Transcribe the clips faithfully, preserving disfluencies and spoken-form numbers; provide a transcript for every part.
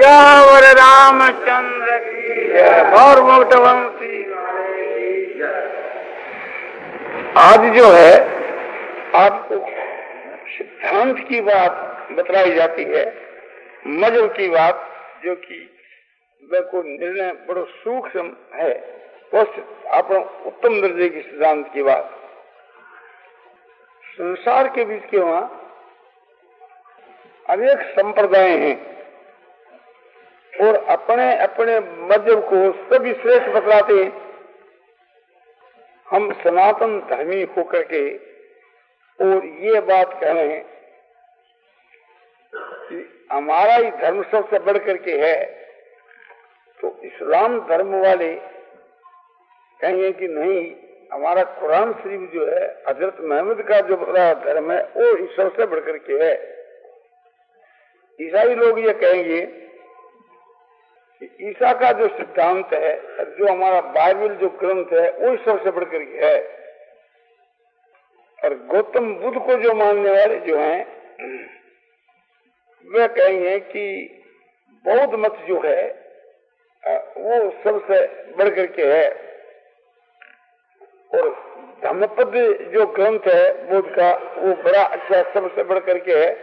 सियावर रामचंद्र की जय। और मोटवंशी आज जो है आपको सिद्धांत की बात बतलाई जाती है, मजहब की बात, जो कि वह को निर्णय बड़ो सूक्ष्म है, उस अपना उत्तम दर्जे की सिद्धांत की बात। संसार के बीच के वहां अनेक संप्रदाय हैं और अपने अपने मजहब को सभी श्रेष्ठ बतलाते हैं। हम सनातन धर्मी होकर के और ये बात कह रहे हैं कि हमारा ही धर्म सबसे बढ़ करके है, तो इस्लाम धर्म वाले कहेंगे कि नहीं, हमारा कुरान शरीफ जो है हजरत मोहम्मद का जो बतलाया धर्म है वो सबसे बढ़ करके है। ईसाई लोग ये कहेंगे कि ईसा का जो सिद्धांत है, जो हमारा बाइबल जो ग्रंथ है वो सबसे बढ़ करके है। और गौतम बुद्ध को जो मानने वाले जो हैं वे कहेंगे कि बौद्ध मत जो है वो सबसे बढ़ करके है। और धम्मपद जो ग्रंथ है बुद्ध का वो बड़ा अच्छा सबसे बढ़ करके है।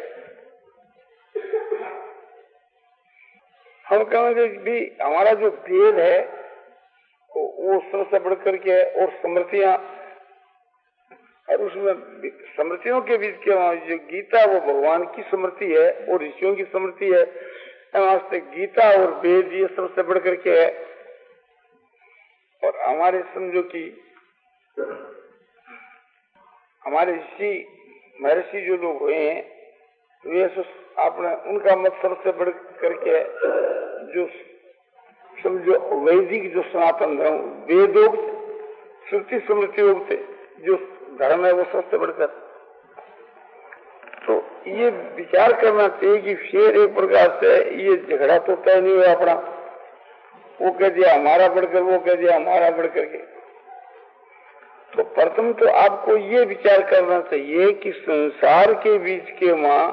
हम कहेंगे भी हमारा जो वेद है वो सबसे बढ़ करके है। और स्मृतियां, और उसमें स्मृतियों के बीच के जो गीता वो भगवान की स्मृति है और ऋषियों की स्मृति है। वास्ते गीता और वेद ये सबसे बढ़ करके है। और हमारे समझो कि हमारे ऋषि महर्षि जो लोग हुए हैं वे आपने उनका मत सबसे बढ़ करके जो समझो वैदिक जो सनातन धर्म वेदोक्त श्रुति स्मृतियोक्त जो धर्म है वो सबसे बढ़कर। तो ये विचार करना चाहिए कि फिर एक प्रकार से ये झगड़ा तो तय नहीं हुआ अपना, वो कह दिया हमारा बढ़कर, वो कह दिया हमारा बढ़कर के। तो प्रथम तो आपको ये विचार करना चाहिए कि संसार के बीच के मां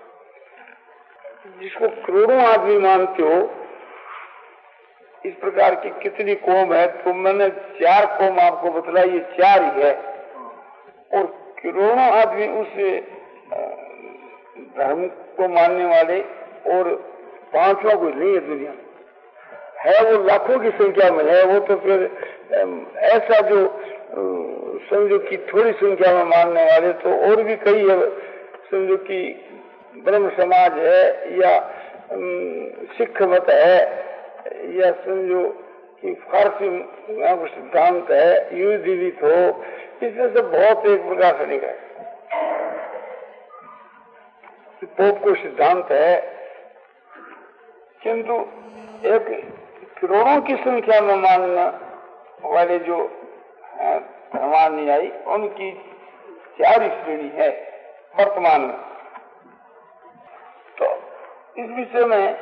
जिसको करोड़ों आदमी मानते हो, इस प्रकार की कितनी कौम है, तो मैंने चार कौम आपको बतलाई, ये चार ही है। और करोड़ों आदमी उस धर्म को मानने वाले और पांचवा कोई नहीं है दुनिया में, है वो लाखों की संख्या में है। वो तो फिर ऐसा जो समझो कि थोड़ी संख्या में मानने वाले तो और भी कई है। समझो कि ब्रह्म समाज है या सिख मत है या समझो कि फारसी सिद्धांत है, यूदित हो, इसमें से बहुत एक प्रकार से निकला पोप को सिद्धांत है। किंतु एक करोड़ों की संख्या में मानने वाले जो धर्मानुयायी उनकी चार श्रेणी है वर्तमान में। तो इस विषय में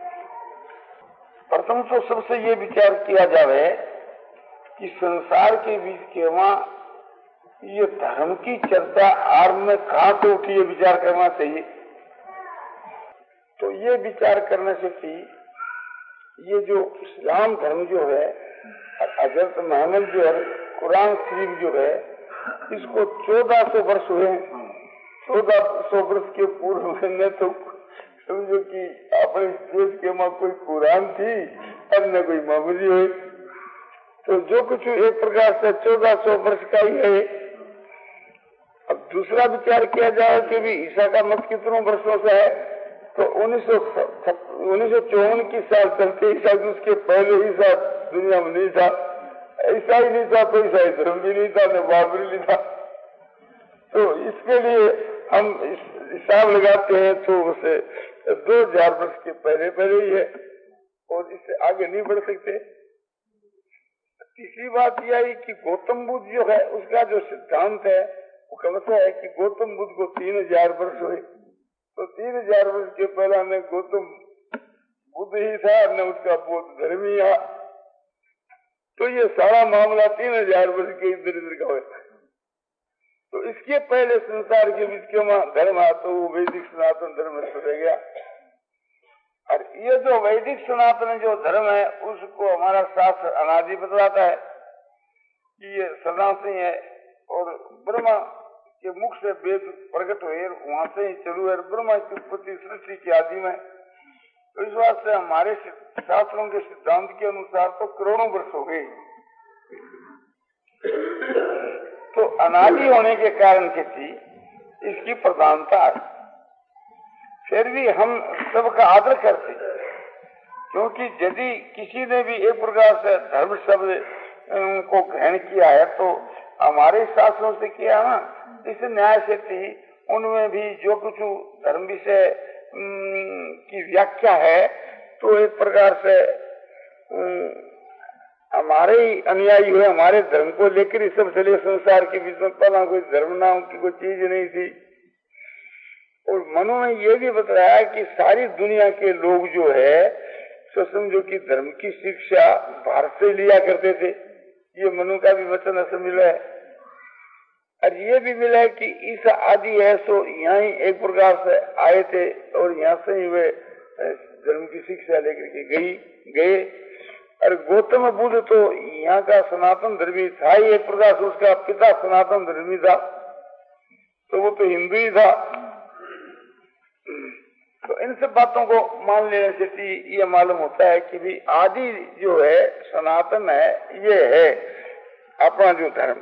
प्रथम तो सबसे ये विचार किया जावे कि संसार के बीच के वहां ये धर्म की चर्चा आरंभ में कहां से उठी, ये विचार करना चाहिए। तो ये विचार करने से कि ये जो इस्लाम धर्म जो है, हजरत मोहम्मद जो है, कुरान शरीफ जो है, इसको चौदह सौ वर्ष हुए। चौदह सौ वर्ष के पूर्व में तो समझो कि अपने देश के मां कोई कुरान थी और न कोई मोहम्मदी हुई। तो जो कुछ एक प्रकार से चौदह सौ वर्ष का ही है। अब दूसरा विचार किया जाए कि भी ईसा का मत कितनों वर्षों से है, तो उन्नीस सौ उन्नीस सौ चौवन की साल चलते ईसा, उसके पहले ईसा दुनिया में नहीं था। ऐसा ही नहीं था तो ईसाई धर्म भी नहीं था, न बाबरी नहीं था। तो इसके लिए हम हिसाब लगाते हैं तो उसे दो हजार वर्ष के पहले पहले ही है और इससे आगे नहीं बढ़ सकते। तीसरी बात यह है कि गौतम बुद्ध जो है उसका जो सिद्धांत है वो कहता है कि गौतम बुद्ध को तीन हजार वर्ष हुए। तो तीन हजार वर्ष के पहला न गौतम बुद्ध ही था न उसका बौद्ध धर्म ही था। तो ये सारा मामला तीन हजार वर्ष के इधर इधर का हुआ। तो इसके पहले संसार के बीच के धर्म तो वो वैदिक सनातन धर्म रह गया। और ये जो वैदिक सनातन जो धर्म है उसको हमारा शास्त्र अनादि बतलाता है कि ये सदा से है और ब्रह्मा के मुख से वेद प्रकट हुए वहां से ही चलू है। ब्रह्मा की उत्पत्ति सृष्टि की आदि में, तो इस वास्ते हमारे शास्त्रों के सिद्धांत के अनुसार तो करोड़ों वर्ष हो गए। तो अनादि होने के कारण से थी इसकी प्रधानता है। फिर भी हम सबका आदर करते, क्योंकि यदि किसी ने भी एक प्रकार से धर्म शब्द को ग्रहण किया है तो हमारे शास्त्रों से किया ना, इस न्याय से थी उनमें भी जो कुछ धर्म विषय की व्याख्या है तो एक प्रकार से हमारे ही अनुयायी हुए, हमारे धर्म को लेकर ही सब चले। संसार के बीच में पहला कोई धर्म नाम की कोई चीज नहीं थी। और मनु ने ये भी बताया कि सारी दुनिया के लोग जो है सो समझो कि धर्म की शिक्षा भारत से लिया करते थे। ये मनु का भी वचन ऐसा मिला है। और ये भी मिला है कि ईसा आदि है सो यहाँ ही एक प्रकार से आए थे और यहाँ से ही वे धर्म की शिक्षा लेकर के गई गए। और गौतम बुद्ध तो यहाँ का सनातन धर्मी था ही, एक प्रकार से उसका पिता सनातन धर्मी था, तो वो तो हिंदू ही था। तो इन सब बातों को मान लेने से ये मालूम होता है कि भी आदि जो है सनातन है, ये है अपना जो धर्म।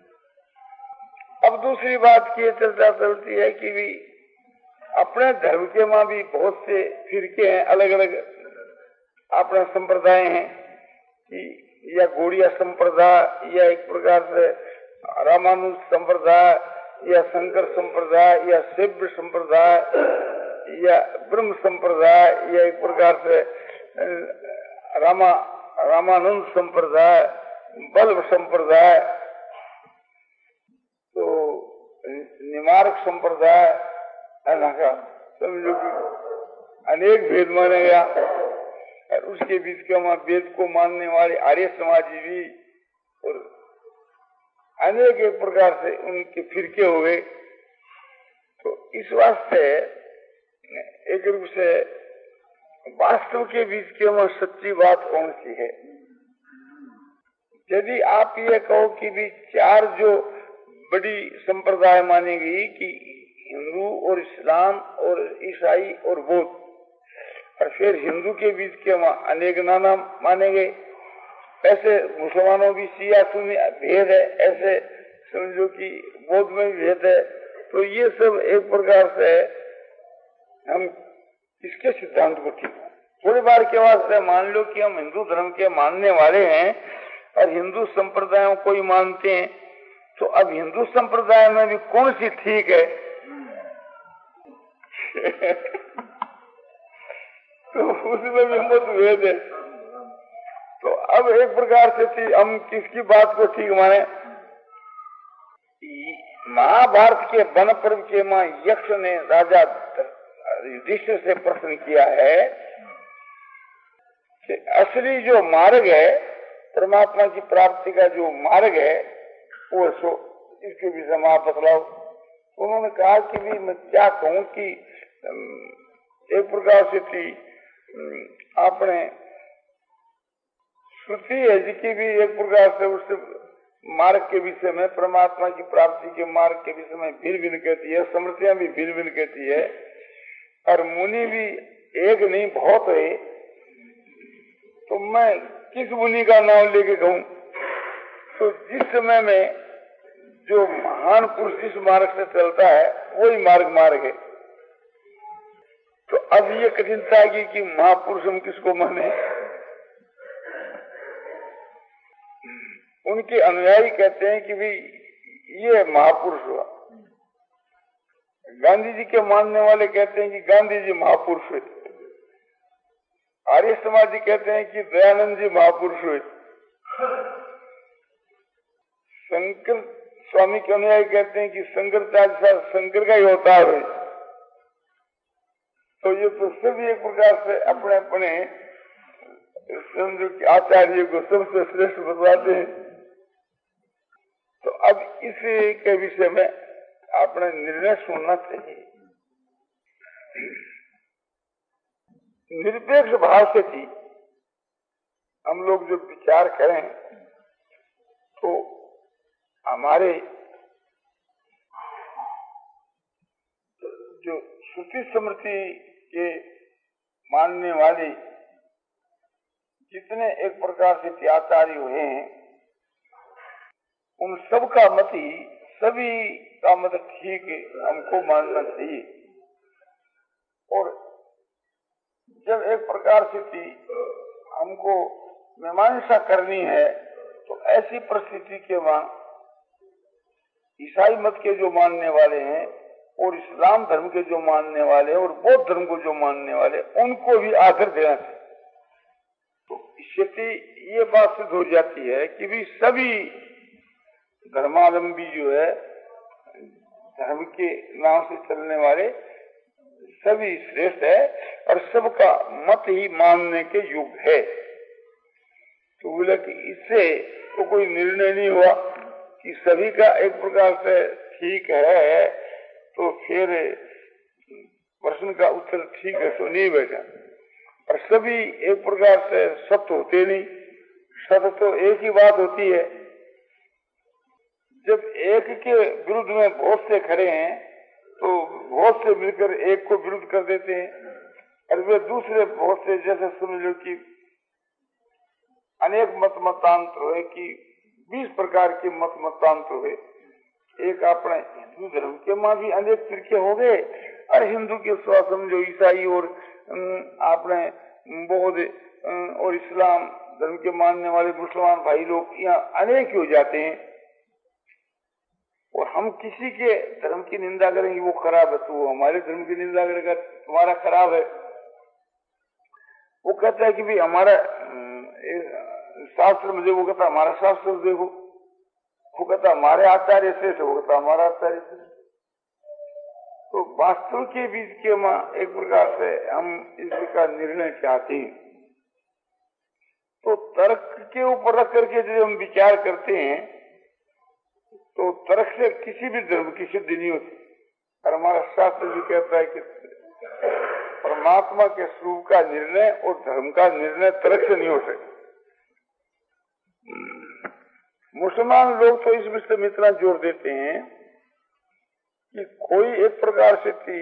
अब दूसरी बात की चर्चा चलती है कि भी अपने धर्म के मां भी बहुत से फिरके हैं, अलग अलग अपना संप्रदाय हैं कि या गौड़िया संप्रदाय या एक प्रकार से रामानुज संप्रदाय या शंकर संप्रदाय या शिव संप्रदाय या ब्रह्म संप्रदाय या एक प्रकार से रामा रामानंद संप्रदाय, बल्ब संप्रदाय, तो निमार्क संप्रदाय, समझो कि अनेक भेद माने गया। और उसके बीच के वहां वेद को मानने वाले आर्य समाजी भी और अनेक एक प्रकार से उनके फिरके हुए। तो इस वास्ते एक रूप से वास्तव के बीच के वहां सच्ची बात कौन सी है? यदि आप ये कहो कि भी चार जो बड़ी संप्रदाय मानेगी कि हिंदू और इस्लाम और ईसाई और बौद्ध, और फिर हिंदू के बीच के वहाँ अनेक नाना माने गए, ऐसे मुसलमानों की शिया सुन्नी भेद है, ऐसे समझो कि बौद्ध में भी भेद है। तो ये सब एक प्रकार से हम इसके सिद्धांत को ठीक थोड़ी बार के वास्ते मान लो कि हम हिंदू धर्म के मानने वाले हैं और हिंदू संप्रदायों को ही मानते हैं, तो अब हिंदू संप्रदाय में भी कौन सी ठीक है? तो उसमें भी मतभेद है। तो अब एक प्रकार से थी हम किसकी बात को ठीक माने? महाभारत के वन पर्व के मां यक्ष ने राजा युधिष्ठिर से प्रश्न किया है कि असली जो मार्ग है परमात्मा की प्राप्ति का जो मार्ग है वो सो इसके विषय में आप बतलाओ। उन्होंने कहा कि भी मैं क्या कहूं कि एक प्रकार से थी आपने श्रुति है जिसकी भी एक प्रकार से उस मार्ग के विषय में, परमात्मा की प्राप्ति के मार्ग के विषय में भिन्न भिन्न कहती है, स्मृतियां भी भिन्न भिन्न कहती है, और मुनि भी एक नहीं बहुत है। तो मैं किस मुनि का नाम लेके कहूं? तो जिस समय में जो महान पुरुष जिस मार्ग से चलता है वही मार्ग मार्ग है। तो अब ये कठिनता की कि महापुरुष हम किसको माने? उनके अनुयायी कहते हैं कि भाई ये महापुरुष हुआ। गांधी जी के मानने वाले कहते हैं कि गांधी जी महापुरुष हुए। आर्य समाजी कहते हैं कि दयानंद जी महापुरुष हुए। शंकर स्वामी के अनुयायी कहते हैं कि शंकराचार्य साहब शंकर का ही अवतार है। तो ये तो सभी एक प्रकार से अपने अपने समझो कि आचार्य को सबसे श्रेष्ठ बताते हैं। तो अब इस के विषय में अपने निर्णय सुनना चाहिए। निरपेक्ष भाव से थी हम लोग जो विचार करें तो हमारे जो श्रुति स्मृति के मानने वाले जितने एक प्रकार से त्याचारी हुए हैं उन सब का मत ही सभी का मत ठीक हमको मानना चाहिए। और जब एक प्रकार से थी हमको मीमांसा करनी है तो ऐसी परिस्थिति के वहां ईसाई मत के जो मानने वाले हैं और इस्लाम धर्म के जो मानने वाले हैं और बौद्ध धर्म को जो मानने वाले उनको भी आदर देना चाहिए। तो इससे ये बात सिद्ध हो जाती है कि भी सभी धर्मावलंबी जो है धर्म के नाम से चलने वाले सभी श्रेष्ठ है और सबका मत ही मानने के योग्य है। तो बोले कि इससे तो कोई निर्णय नहीं हुआ कि सभी का एक प्रकार से ठीक है तो फिर प्रश्न का उत्तर ठीक है तो नहीं बैठा। और सभी एक प्रकार से सत्य होते नहीं, सत्य तो एक ही बात होती है। जब एक के विरुद्ध में बहुत से खड़े हैं तो बहुत से मिलकर एक को विरुद्ध कर देते हैं और वे दूसरे बहुत से जैसे समझ लो कि अनेक मत मतांतर हुए कि बीस प्रकार के मत मतांतर हुए। एक अपने हिंदू धर्म के मां भी अनेक फिरके हो गए और हिंदू के स्व समझो ईसाई और आपने बौद्ध और इस्लाम धर्म के मानने वाले मुसलमान भाई लोग यहाँ अनेक हो जाते हैं। और हम किसी के धर्म की निंदा करेंगे वो खराब है तो वो हमारे धर्म की निंदा करेगा तुम्हारा खराब है। वो कहता है कि भाई हमारा शास्त्र में देखो, कहता हमारा शास्त्र देखो, वो कहता हमारे आचार्य श्रेष्ठ, वो कहता हमारा आचार्य श्रेष्ठ। तो वास्तव के बीच के मां एक प्रकार से हम इसका निर्णय चाहते हैं तो तर्क के ऊपर रख करके जब हम विचार करते हैं तो तर्क से किसी भी धर्म की सिद्धि नहीं होती। और हमारा शास्त्र भी कहता है कि परमात्मा के स्वरूप का निर्णय और धर्म का निर्णय तर्क से नहीं हो सकता। मुसलमान लोग तो इस विषय में इतना जोर देते हैं कि कोई एक प्रकार से थी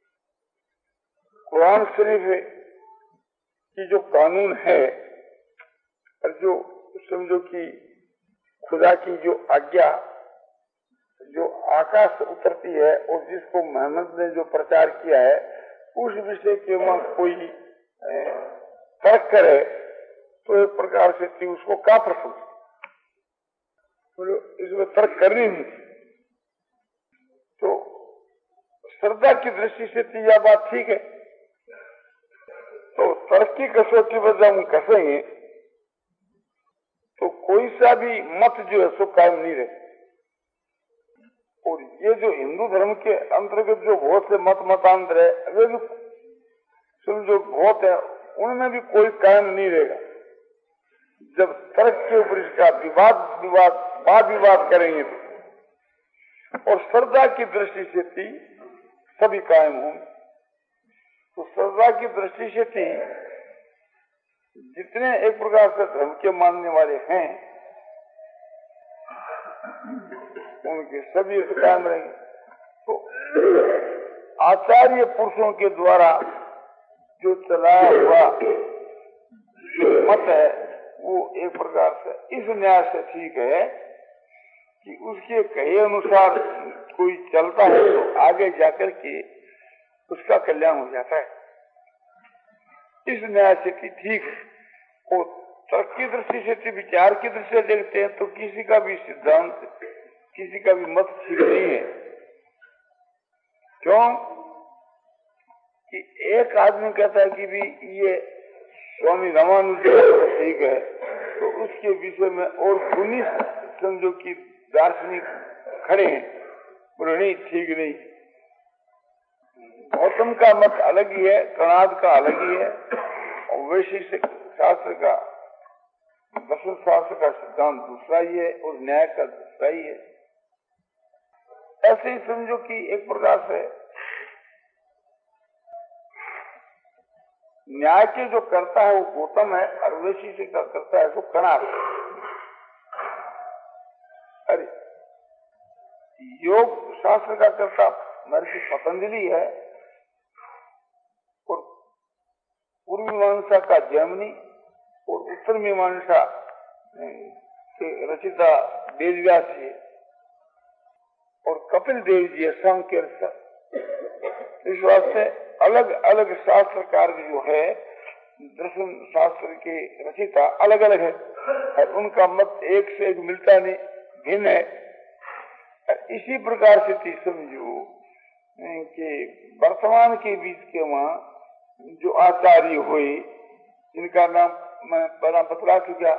कुरान शरीफ की जो कानून है और जो समझो कि खुदा की जो आज्ञा जो आकाश से उतरती है और जिसको मोहम्मद ने जो प्रचार किया है उस विषय के वहां कोई तर्क करे तो एक प्रकार से थी उसको क्या प्रसंग तो इसमें तर्क करनी नहीं थी। तो श्रद्धा की दृष्टि से थी यह बात ठीक है। तो तर्क की कसौटी पर जब हम कसेंगे तो कोई सा भी मत जो है सो कायम नहीं रहे। और ये जो हिंदू धर्म के अंतर्गत जो बहुत से मत मतांतर है वे भी समझो बहुत है उनमें भी कोई कायम नहीं रहेगा। जब तर्क के ऊपर इसका विवाद विवाद वाद विवाद करेंगे तो और श्रद्धा की दृष्टि से थी सभी कायम होंगे। तो श्रद्धा की दृष्टि से थी जितने एक प्रकार से धर्म के मानने वाले हैं उनके सभी कायम रहेंगे। तो आचार्य पुरुषों के द्वारा जो चलाया हुआ जो मत है वो एक प्रकार से इस न्याय से ठीक है कि उसके कहे अनुसार कोई चलता है तो आगे जाकर के उसका कल्याण हो जाता है। इस न्याय से ठीक है। और तर्क की दृष्टि से विचार की दृष्टि से देखते हैं तो किसी का भी सिद्धांत किसी का भी मत ठीक नहीं है। क्यों कि एक आदमी कहता है कि भी ये स्वामी रामानुज ठीक है तो उसके विषय में और उन्नीस समझो कि दार्शनिक खड़े हैं बोले नहीं ठीक नहीं। गौतम का मत अलग ही है, कणाद का अलग ही है और वैशेषिक शास्त्र का दर्शन शास्त्र का सिद्धांत दूसरा ही है और न्याय का दूसरा ही है। ऐसे ही समझो कि एक प्रकार से न्याय के जो करता है वो गौतम है और वैशी से का करता है तो कणाद। अरे योग शास्त्र का करता महर्षि पतंजलि है और पूर्व मीमांसा का जैमिनी और उत्तर मीमांसा के रचिता वेदव्यास जी और कपिल देव जी है सांख्य। इस वास्ते अलग अलग शास्त्रकार जो है दर्शन शास्त्र के रचिता अलग अलग है और उनका मत एक से एक मिलता नहीं, भिन्न है। इसी प्रकार से समझो कि वर्तमान के बीच के वहाँ जो आचार्य हुए जिनका नाम मैं पहला बतला चुका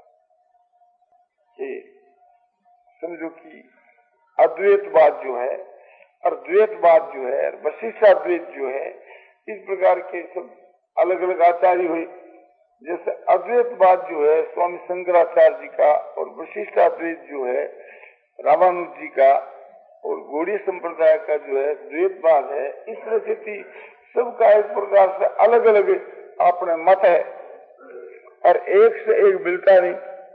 कि समझो कि अद्वैतवाद जो है और द्वैतवाद जो है वशिष्ठाद्वैत जो है, इस प्रकार के सब अलग अलग आचार्य हुए। जैसे अद्वैतवाद जो है स्वामी शंकराचार्य जी का और वशिष्ठाद्वैत जो है रामानुज जी का और गौड़ीय संप्रदाय का जो है द्वैतवाद है। इस तरह से सबका एक प्रकार से अलग अलग अपने मत है और एक से एक मिलता नहीं।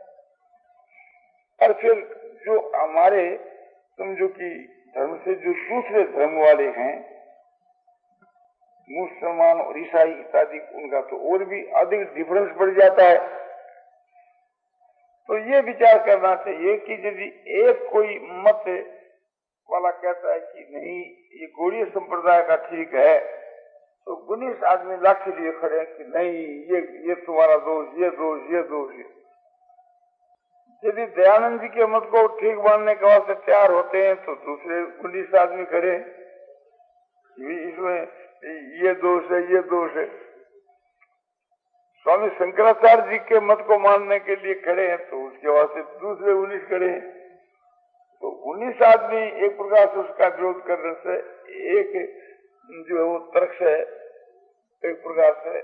और फिर जो हमारे समझो कि धर्म से जो दूसरे धर्म वाले हैं मुसलमान और ईसाई इत्यादि, उनका तो और भी अधिक डिफरेंस बढ़ जाता है। तो ये विचार करना चाहिए कि यदि एक कोई मत वाला कहता है कि नहीं ये गौड़ीय संप्रदाय का ठीक है, तो उन्नीस आदमी लाठी लिए खड़े कि नहीं ये ये तुम्हारा दोष, ये दोष, ये दोष है। यदि दयानंद जी के मत को ठीक मानने के वास्ते तैयार होते हैं तो दूसरे उन्नीस आदमी खड़े इसमें ये दोष है, ये दोष है। स्वामी शंकराचार्य जी के मत को मानने के लिए खड़े हैं तो उसके वास्ते दूसरे उन्नीस खड़े हैं। तो उन्नीस आदमी एक प्रकार से उसका विरोध करने से एक जो है वो तर्क से एक प्रकार से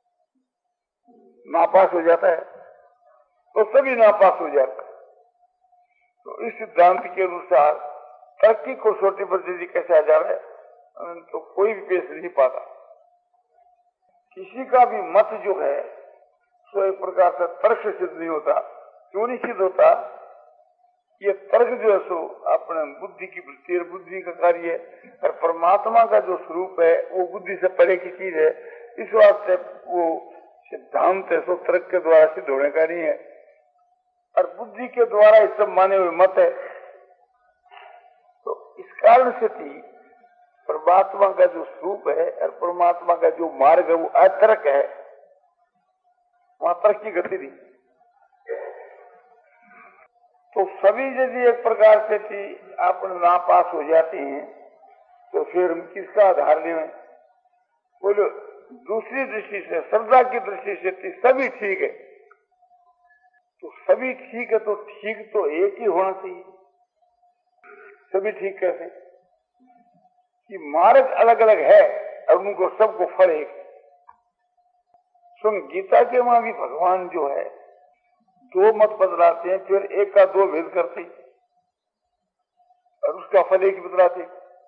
नापास हो जाता है, तो सभी नापास हो जाते हैं। तो इस सिद्धांत के अनुसार तर्क की कसौटी पर यदि कैसे आ जाए तो कोई भी पेश नहीं पाता। किसी का भी मत जो है सो एक प्रकार से तर्क से सिद्ध नहीं होता। क्यों नहीं सिद्ध होता? ये तर्क जो है सो अपने बुद्धि की वृत्ति और बुद्धि का कार्य है और परमात्मा का जो स्वरूप है वो बुद्धि से परे की चीज है। इस वास्ते वो सिद्धांत है सो तर्क के द्वारा सिद्ध होने का नहीं है और बुद्धि के द्वारा इस सब माने हुए मत है। तो इस कारण से थी परमात्मा का जो स्वरूप है और परमात्मा का जो मार्ग है वो अतर्क है, वहां तर्क की गति नहीं। तो सभी यदि एक प्रकार से थी आप नापास हो जाते हैं तो फिर हम किसका आधार लें? बोलो दूसरी दृष्टि से, श्रद्धा की दृष्टि से थी सभी ठीक है। तो सभी ठीक है तो ठीक तो एक ही होना चाहिए। सभी ठीक कैसे कि मार्ग अलग अलग है और उनको सबको फल एक। सुन गीता के वहां भी भगवान जो है दो मत बदलाते हैं, फिर एक का दो भेद करते और उसका फल एक ही बदलाते।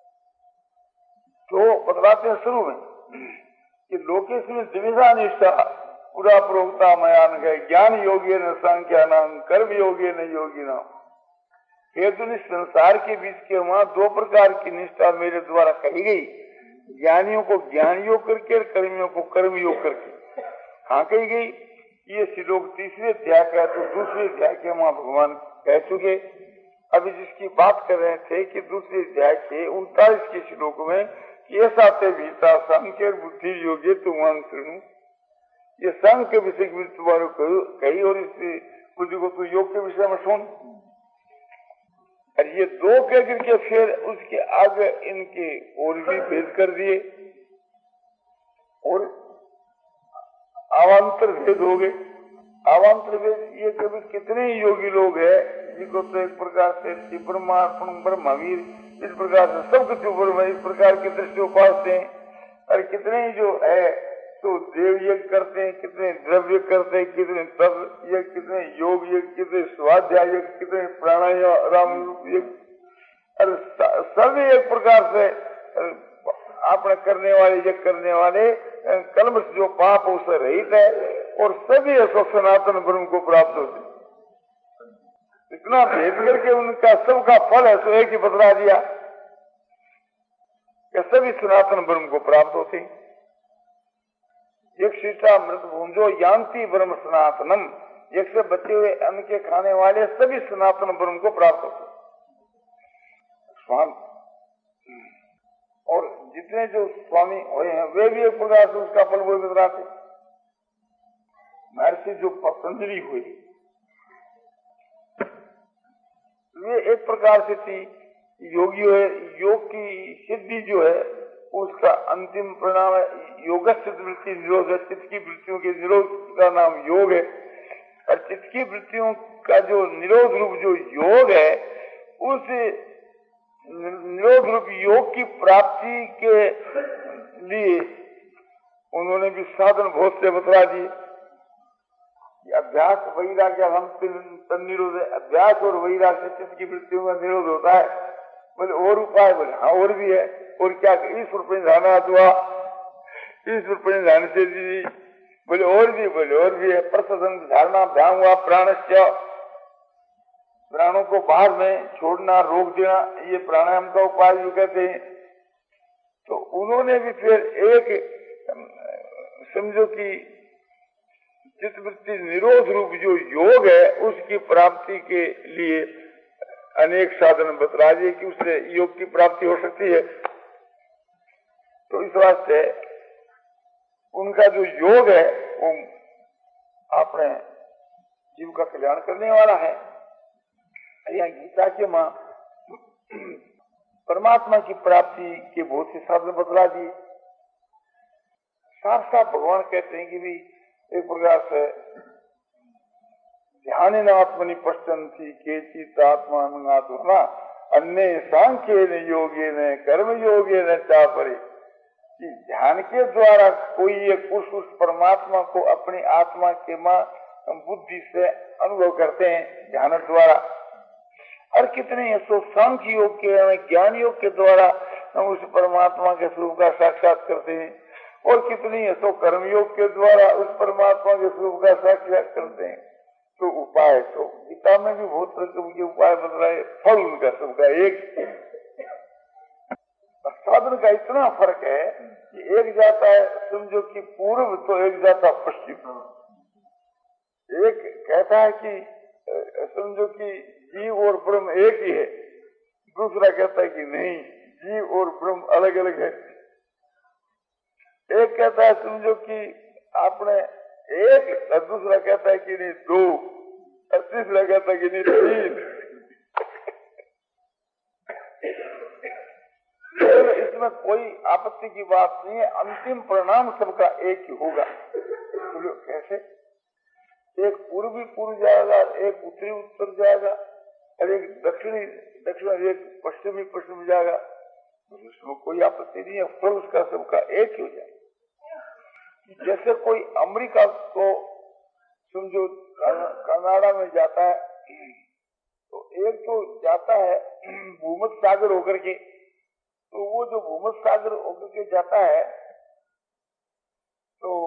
तो बदलाते हैं शुरू में कि लोकेश में द्विधा निष्ठा पूरा प्रोक्ता मयान गए ज्ञान योगी न संख्या नाम कर्म योगी न योगी नाम। हेतु संसार के बीच के वहां दो प्रकार की निष्ठा मेरे द्वारा कही गई, ज्ञानियों को ज्ञान योग करके और कर्मियों को कर्म योग करके। हाँ कही गई ये श्लोक तीसरे अध्याय का, तो दूसरे अध्याय के वहां भगवान कह चुके। अभी जिसकी बात कर रहे थे कि दूसरे अध्याय के उनतालीस के श्लोक में ऐसा ते भीता सांख्य बुद्धि योग्य तुम सुनू, ये संघ के विषय की तुम्हारे कही और इस बुद्धि को तू योग के विषय में सुन। और ये दो कह करके फिर उसके आगे इनके और भी भेद कर दिए और अवान्तर भेद हो गए। अवान्तर भेद ये कभी कितने ही योगी लोग हैं जिनको तो एक प्रकार से परमात्मा ब्रह्मवीर इस प्रकार से सबके ऊपर इस प्रकार की दृष्टि उपासते हैं और कितने ही जो है तो देव यज्ञ करते हैं, कितने द्रव्य करते हैं, कितने तप यज्ञ, कितने योग यज्ञ, कितने स्वाध्याय यज्ञ, कितने प्राणायाम यज्ञ और सभी एक प्रकार से अपने करने वाले यज्ञ करने वाले कलमश जो पाप उससे रहित है और सभी ऐसा सनातन ब्रह्म को प्राप्त होते। इतना भेद करके उनका सबका फल है सो एक ही बतला दिया कि सभी सनातन ब्रह्म को प्राप्त होते। एक शिष्टा मृत भूंजो यान्ति ब्रह्म सनातनम, एक से बचे हुए अन्न के खाने वाले सभी सनातन ब्रह्म को प्राप्त होते। स्वामी और जितने जो स्वामी हुए हैं वे भी एक प्रकार से उसका फल वो बतलाते। महर्षि जो पतंजलि हुई वे एक प्रकार से थी योगी है, योग की सिद्धि जो है उसका अंतिम परिणाम है योग चित्त वृत्ति निरोध है। चित्त की वृत्तियों के निरोध का नाम योग है और चित्त की वृत्तियों का जो निरोध रूप जो योग है उस निरोध रूप योग की प्राप्ति के लिए उन्होंने भी साधन बहुत से बतला दिए। अभ्यास वैराग्य हम तन निरोध है, अभ्यास और वैराग से चित्त की वृत्तियों का निरोध होता है। बोले और उपाय, बोले हाँ और भी है। और क्या ईश्वर प्रणिधान हुआ, ईश्वर प्रणिधान से जी बोले और भी, बोले और भी है। प्रसन्न धारणा ध्यान हुआ, प्राणस्य प्राणों को बाहर में छोड़ना रोक देना, ये प्राणायाम का उपाय जो कहते हैं। तो उन्होंने भी फिर एक समझो कि चित्तवृत्ति निरोध रूप जो योग है उसकी प्राप्ति के लिए अनेक साधन बतला दिए कि उससे योग की प्राप्ति हो सकती है। तो इस वास्ते उनका जो योग है वो अपने जीव का कल्याण करने वाला है। यहाँ गीता के मां परमात्मा की प्राप्ति के बहुत से साधन बतला दिए। साफ साफ भगवान कहते हैं कि भी एक प्रकार से ध्यान आत्मनि पश्चंती केचित आत्मा अन्य सांख्य न योगे न कर्म योगे न चापरे। ध्यान के द्वारा कोई एक पुरुष उस परमात्मा को अपनी आत्मा के मां बुद्धि से अनुभव करते हैं ध्यान द्वारा। और कितने सो सांख्य योग के ज्ञान योग के द्वारा हम उस परमात्मा के स्वरूप का साक्षात करते हैं और कितनी है तो कर्मयोग के द्वारा उस परमात्मा के स्वरूप का साक्षात करते हैं। तो उपाय तो गीता में भी बहुत प्रकार के उपाय बतलाए, फल उनका सबका एक। साधन का इतना फर्क है कि एक जाता है समझो कि पूर्व तो एक जाता पश्चिम। एक कहता है कि समझो कि जीव और ब्रह्म एक ही है, दूसरा कहता है कि नहीं जीव और ब्रह्म अलग अलग है। एक कहता है समझो कि आपने एक, और दूसरा कहता है कि नहीं दो, और तीसरा कहता है कि नहीं तीन। इसमें कोई आपत्ति की बात नहीं है, अंतिम परिणाम सबका एक ही होगा। बोलो कैसे? एक पूर्वी पूर्व जाएगा, एक उत्तरी उत्तर जाएगा और एक दक्षिणी दक्षिण, एक पश्चिमी पश्चिम जाएगा। उसमें कोई आपत्ति नहीं है, फल उसका सबका एक ही हो जाएगा। जैसे कोई अमेरिका को समझो कनाडा में जाता है तो एक तो जाता है भूमध्य सागर होकर के, तो वो जो भूमध्य सागर होकर के जाता है तो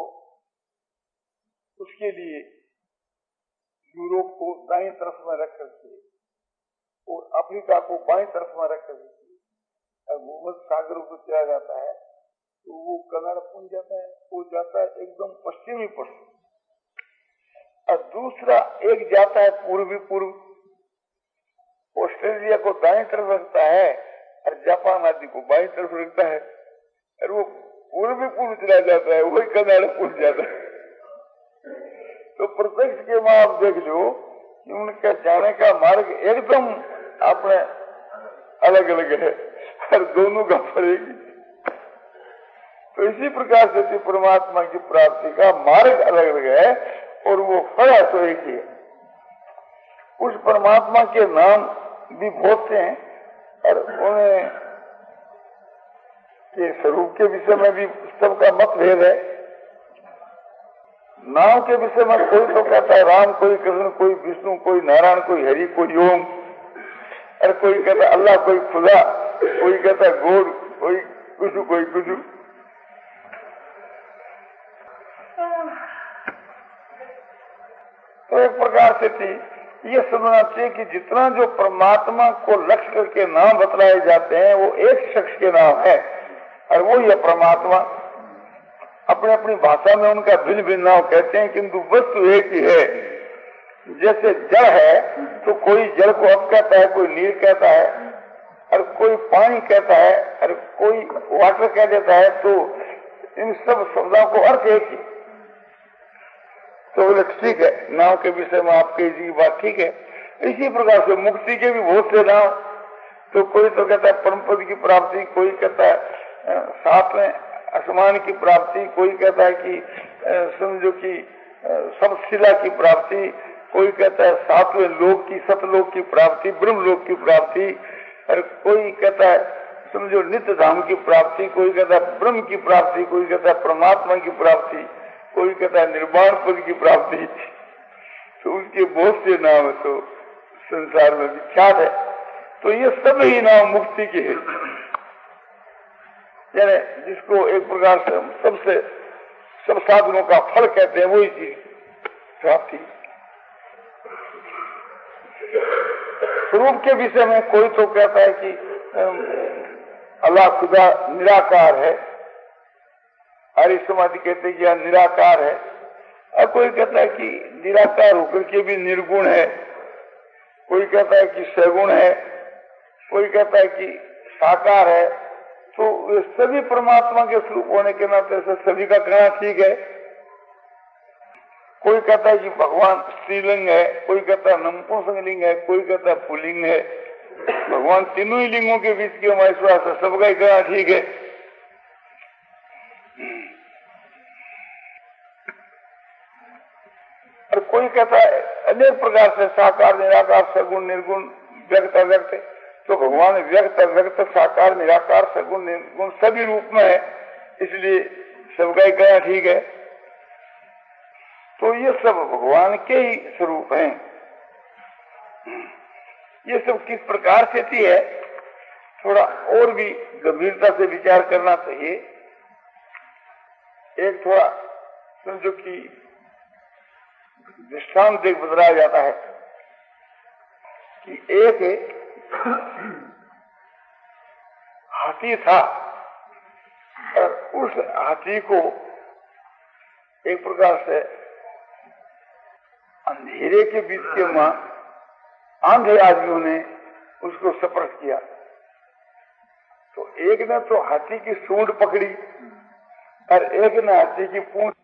उसके लिए यूरोप को दाईं तरफ में रख करके और अफ्रीका को बाईं तरफ में रख करके भूमध्य सागर को चला जाता है तो वो कनाडा पहुंच जाता है। वो जाता है एकदम पश्चिमी पश्चिम और दूसरा एक जाता है पूर्वी पूर्व, ऑस्ट्रेलिया को दाईं तरफ रखता है और जापान आदि को बाईं तरफ रखता है और वो पूर्वी पूर्व चला जाता है, वही कनाडा पहुंच जाता है। तो प्रत्यक्ष के मां आप देख लो कि उनका जाने का मार्ग एकदम अपने अलग अलग है और दोनों का फर्क। तो इसी प्रकार से परमात्मा की प्राप्ति का मार्ग अलग अलग है और वो फल तो एक ही है। उस परमात्मा के नाम भी बहुत से हैं और उन्हें के स्वरूप के विषय में भी सबका मतभेद है। नाम के विषय में कोई तो कहता है राम, कोई कृष्ण, कोई विष्णु, कोई नारायण, कोई हरि, कोई ओम, और कोई कहता है अल्लाह, कोई खुदा, कोई कहता है गॉड, कोई कुछ कोई कुछ। तो एक प्रकार से थी ये समझना चाहिए कि जितना जो परमात्मा को लक्ष्य करके नाम बतलाए जाते हैं वो एक शख्स के नाम है और वो ये परमात्मा अपने अपनी भाषा में उनका भिन्न भिन्न नाम कहते हैं, किंतु वस्तु एक ही है। जैसे जल है तो कोई जल को अब कहता है, कोई नीर कहता है और कोई पानी कहता है और कोई वाटर कह देता है, तो इन सब शब्दों को अर्थ एक ही। तो बोले ठीक है, नाव के विषय में आपकी जी बात ठीक है। इसी प्रकार से मुक्ति के भी बहुत से नाम, तो कोई तो कहता है परम पद की प्राप्ति, कोई कहता है साथ में आसमान की प्राप्ति, कोई कहता है कि समझो कि सबशिला की प्राप्ति, कोई कहता है सातवें लोक की सतलोक की प्राप्ति, ब्रह्म लोक की प्राप्ति, और कोई कहता है समझो नित्य धाम की प्राप्ति, कोई कहता है ब्रह्म की प्राप्ति, कोई कहता है परमात्मा की प्राप्ति, कोई कहता है निर्वाण पद की प्राप्ति। तो उसके बहुत से नाम तो संसार में विख्यात है। तो ये सब ही नाम मुक्ति के हैं, यानी जिसको एक प्रकार से सबसे सब साधनों का फल कहते हैं, वही चीज प्राप्ति। स्वरूप के विषय में कोई तो कहता है कि अल्लाह खुदा निराकार है, आर्य समाधि कहते हैं कि यह निराकार है, और कोई कहता है कि निराकार होकर के भी निर्गुण है, कोई कहता है कि सगुण है, कोई कहता है कि साकार है। तो वे सभी परमात्मा के स्वरूप होने के नाते से सभी का कहना ठीक है। कोई कहता है कि भगवान स्त्रीलिंग है, कोई कहता है नपुंसकलिंग है, कोई कहता है पुल्लिंग है। भगवान तीनों ही लिंगों के बीच के हमारे विश्वास है, सबका ही कहना ठीक है। और कोई कहता है अनेक प्रकार से साकार निराकार सगुण निर्गुण व्यक्त अव्यक्त, तो भगवान व्यक्त अव्यक्त साकार निराकार सगुण निर्गुण सभी रूप में है, इसलिए सबका ही कहना ठीक है। तो ये सब भगवान के ही स्वरूप हैं। ये सब किस प्रकार से थी है, थोड़ा और भी गंभीरता से विचार करना चाहिए। एक थोड़ा समझो कि दृष्टांत देख बदलाया जाता है कि एक हाथी था और उस हाथी को एक प्रकार से अंधेरे के बीच के मां आंधे आदमियों ने उसको स्पर्श किया। तो एक ने तो हाथी की सूंड पकड़ी और एक ने हाथी की पूंछ